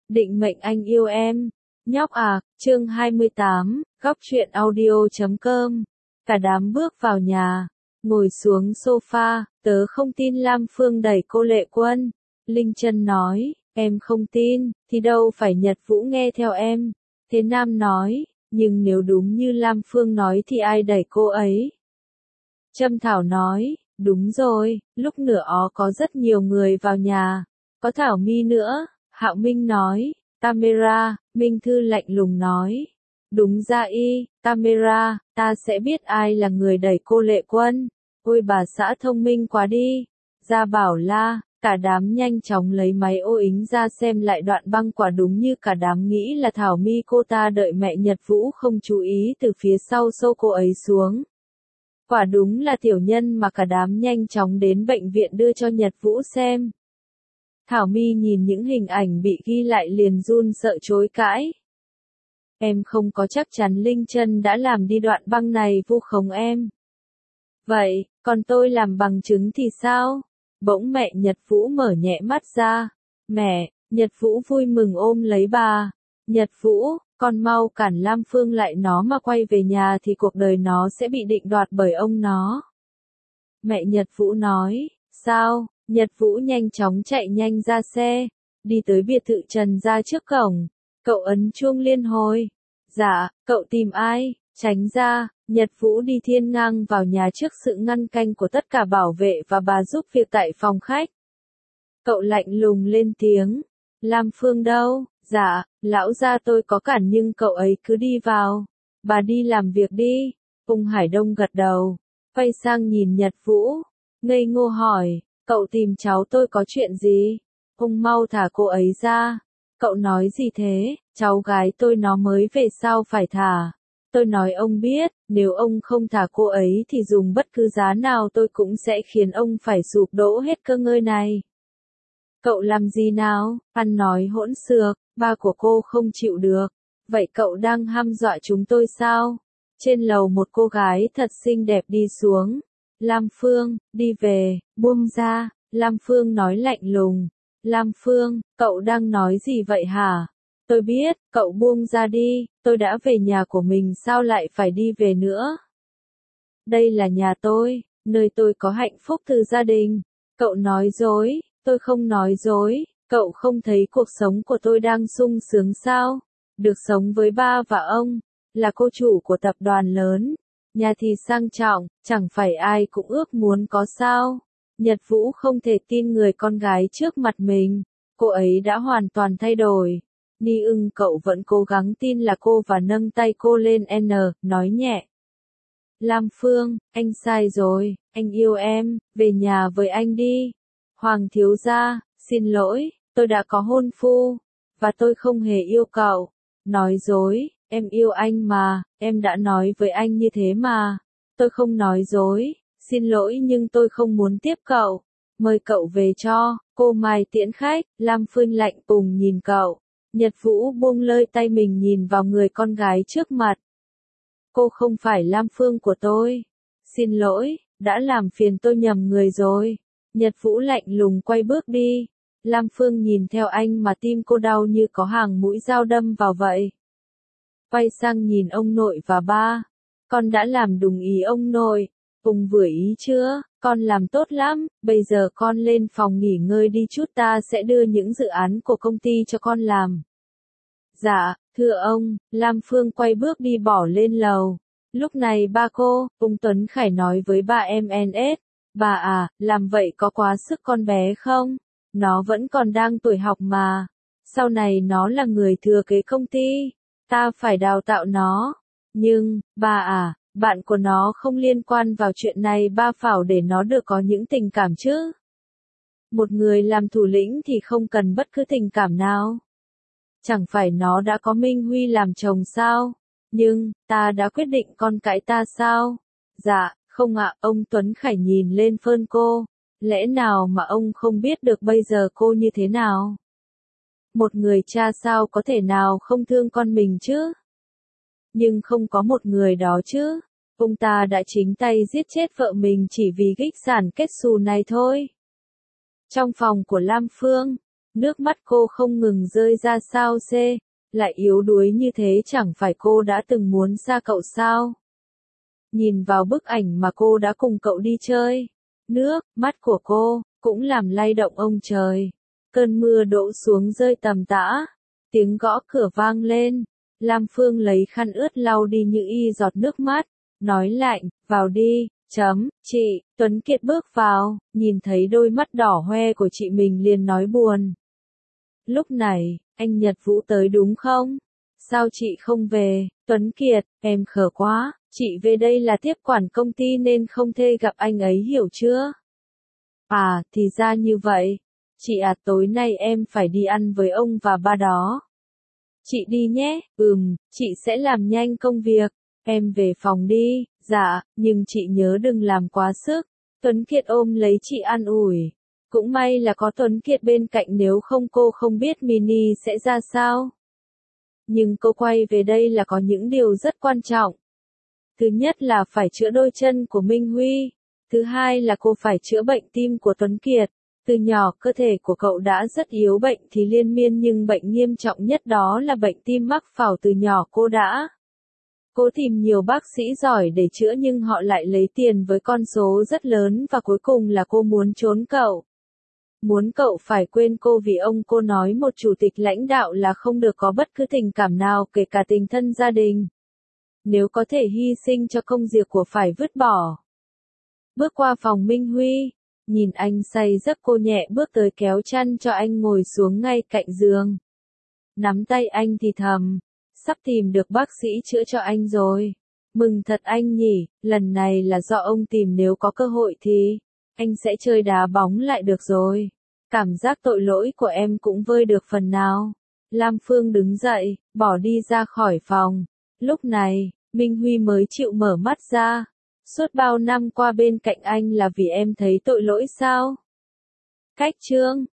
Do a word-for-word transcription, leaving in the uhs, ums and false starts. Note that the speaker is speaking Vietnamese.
định mệnh anh yêu em. Nhóc à, chương hai mươi tám, góc truyện audio chấm com. Cả đám bước vào nhà, ngồi xuống sofa, tớ không tin Lam Phương đẩy cô Lệ Quân. Linh Chân nói, em không tin, thì đâu phải Nhật Vũ nghe theo em. Thế Nam nói, nhưng nếu đúng như Lam Phương nói thì ai đẩy cô ấy? Trâm Thảo nói, đúng rồi, lúc nửa ó có rất nhiều người vào nhà, có Thảo My nữa. Hạo Minh nói, Tamara. Minh Thư lạnh lùng nói, đúng ra y, Tamara, ta sẽ biết ai là người đẩy cô Lệ Quân. Ôi bà xã thông minh quá đi. Gia Bảo la, cả đám nhanh chóng lấy máy ô ính ra xem lại đoạn băng. Quả đúng như cả đám nghĩ là Thảo My, cô ta đợi mẹ Nhật Vũ không chú ý từ phía sau xô cô ấy xuống. Quả đúng là tiểu nhân mà cả đám nhanh chóng đến bệnh viện đưa cho Nhật Vũ xem. Thảo My nhìn những hình ảnh bị ghi lại liền run sợ chối cãi. Em không có chắc chắn Linh Chân đã làm đi đoạn băng này vu khống em. Vậy, còn tôi làm bằng chứng thì sao? Bỗng mẹ Nhật Vũ mở nhẹ mắt ra. Mẹ, Nhật Vũ vui mừng ôm lấy bà. Nhật Vũ, con mau cản Lam Phương lại, nó mà quay về nhà thì cuộc đời nó sẽ bị định đoạt bởi ông nó. Mẹ Nhật Vũ nói, sao? Nhật Vũ nhanh chóng chạy nhanh ra xe, đi tới biệt thự Trần ra trước cổng. Cậu ấn chuông liên hồi. Dạ, cậu tìm ai? Tránh ra. Nhật Vũ đi thiên ngang vào nhà trước sự ngăn canh của tất cả bảo vệ và bà giúp việc tại phòng khách. Cậu lạnh lùng lên tiếng. Lam Phương đâu? Dạ, lão gia tôi có cản nhưng cậu ấy cứ đi vào. Bà đi làm việc đi. Ung Hải Đông gật đầu, quay sang nhìn Nhật Vũ, ngây ngô hỏi, cậu tìm cháu tôi có chuyện gì? Ung mau thả cô ấy ra. Cậu nói gì thế? Cháu gái tôi nó mới về sao phải thả? Tôi nói ông biết, nếu ông không thả cô ấy thì dùng bất cứ giá nào tôi cũng sẽ khiến ông phải sụp đổ hết cơ ngơi này. Cậu làm gì nào? Ăn nói hỗn xược, ba của cô không chịu được. Vậy cậu đang hăm dọa chúng tôi sao? Trên lầu một cô gái thật xinh đẹp đi xuống. Lam Phương, đi về, buông ra. Lam Phương nói lạnh lùng. Lam Phương, cậu đang nói gì vậy hả? Tôi biết, cậu buông ra đi, tôi đã về nhà của mình sao lại phải đi về nữa? Đây là nhà tôi, nơi tôi có hạnh phúc từ gia đình. Cậu nói dối, tôi không nói dối, cậu không thấy cuộc sống của tôi đang sung sướng sao? Được sống với ba và ông, là cô chủ của tập đoàn lớn, nhà thì sang trọng, chẳng phải ai cũng ước muốn có sao? Nhật Vũ không thể tin người con gái trước mặt mình, cô ấy đã hoàn toàn thay đổi. Ni ưng cậu vẫn cố gắng tin là cô và nâng tay cô lên N, nói nhẹ. Lam Phương, anh sai rồi, anh yêu em, về nhà với anh đi. Hoàng thiếu gia, xin lỗi, tôi đã có hôn phu, và tôi không hề yêu cậu. Nói dối, em yêu anh mà, em đã nói với anh như thế mà. Tôi không nói dối, xin lỗi nhưng tôi không muốn tiếp cậu. Mời cậu về cho, cô Mai tiễn khách. Lam Phương lạnh lùng nhìn cậu. Nhật Vũ buông lơi tay mình nhìn vào người con gái trước mặt. Cô không phải Lam Phương của tôi. Xin lỗi, đã làm phiền tôi nhầm người rồi. Nhật Vũ lạnh lùng quay bước đi. Lam Phương nhìn theo anh mà tim cô đau như có hàng mũi dao đâm vào vậy. Quay sang nhìn ông nội và ba. Con đã làm đúng ý ông nội. Ung vừa ý chưa? Con làm tốt lắm, bây giờ con lên phòng nghỉ ngơi đi chút, ta sẽ đưa những dự án của công ty cho con làm. Dạ, thưa ông. Lam Phương quay bước đi bỏ lên lầu. Lúc này ba cô, Ung Tuấn Khải nói với ba em en ét. Bà à, làm vậy có quá sức con bé không? Nó vẫn còn đang tuổi học mà. Sau này nó là người thừa kế công ty. Ta phải đào tạo nó. Nhưng, bà à, bạn của nó không liên quan vào chuyện này, ba phải để nó được có những tình cảm chứ. Một người làm thủ lĩnh thì không cần bất cứ tình cảm nào. Chẳng phải nó đã có Minh Huy làm chồng sao? Nhưng, ta đã quyết định con cãi ta sao? Dạ, không ạ. Ông Tuấn Khải nhìn lên Phơn cô. Lẽ nào mà ông không biết được bây giờ cô như thế nào? Một người cha sao có thể nào không thương con mình chứ? Nhưng không có một người đó chứ. Ông ta đã chính tay giết chết vợ mình chỉ vì gích sản kết xù này thôi. Trong phòng của Lam Phương, Nước mắt cô không ngừng rơi ra sao xê, lại yếu đuối như thế chẳng phải cô đã từng muốn xa cậu sao? Nhìn vào bức ảnh mà cô đã cùng cậu đi chơi, nước, mắt của cô, cũng làm lay động ông trời. Cơn mưa đổ xuống rơi tầm tã, tiếng gõ cửa vang lên, Lam Phương lấy khăn ướt lau đi những y giọt nước mắt, nói lạnh, vào đi, chấm, chị, Tuấn Kiệt bước vào, nhìn thấy đôi mắt đỏ hoe của chị mình liền nói buồn. Lúc này, anh Nhật Vũ tới đúng không? Sao chị không về? Tuấn Kiệt, em khờ quá, chị về đây là tiếp quản công ty nên không thể gặp anh ấy hiểu chưa? À, thì ra như vậy. Chị à, tối nay em phải đi ăn với ông và ba đó. Chị đi nhé, ừm, chị sẽ làm nhanh công việc. Em về phòng đi, dạ, nhưng chị nhớ đừng làm quá sức. Tuấn Kiệt ôm lấy chị an ủi. Cũng may là có Tuấn Kiệt bên cạnh, nếu không cô không biết Mini sẽ ra sao. Nhưng cô quay về đây là có những điều rất quan trọng. Thứ nhất là phải chữa đôi chân của Minh Huy. Thứ hai là cô phải chữa bệnh tim của Tuấn Kiệt. Từ nhỏ cơ thể của cậu đã rất yếu bệnh thì liên miên, nhưng bệnh nghiêm trọng nhất đó là bệnh tim mắc phải từ nhỏ cô đã. Cô tìm nhiều bác sĩ giỏi để chữa nhưng họ lại lấy tiền với con số rất lớn và cuối cùng là cô muốn trốn cậu. Muốn cậu phải quên cô vì ông cô nói một chủ tịch lãnh đạo là không được có bất cứ tình cảm nào kể cả tình thân gia đình. Nếu có thể hy sinh cho công việc của phải vứt bỏ. Bước qua phòng Minh Huy, nhìn anh say giấc cô nhẹ bước tới kéo chăn cho anh ngồi xuống ngay cạnh giường. Nắm tay anh thì thầm, sắp tìm được bác sĩ chữa cho anh rồi. Mừng thật anh nhỉ, lần này là do ông tìm, nếu có cơ hội thì anh sẽ chơi đá bóng lại được rồi. Cảm giác tội lỗi của em cũng vơi được phần nào. Lam Phương đứng dậy, bỏ đi ra khỏi phòng. Lúc này, Minh Huy mới chịu mở mắt ra. Suốt bao năm qua bên cạnh anh là vì em thấy tội lỗi sao? Cách chương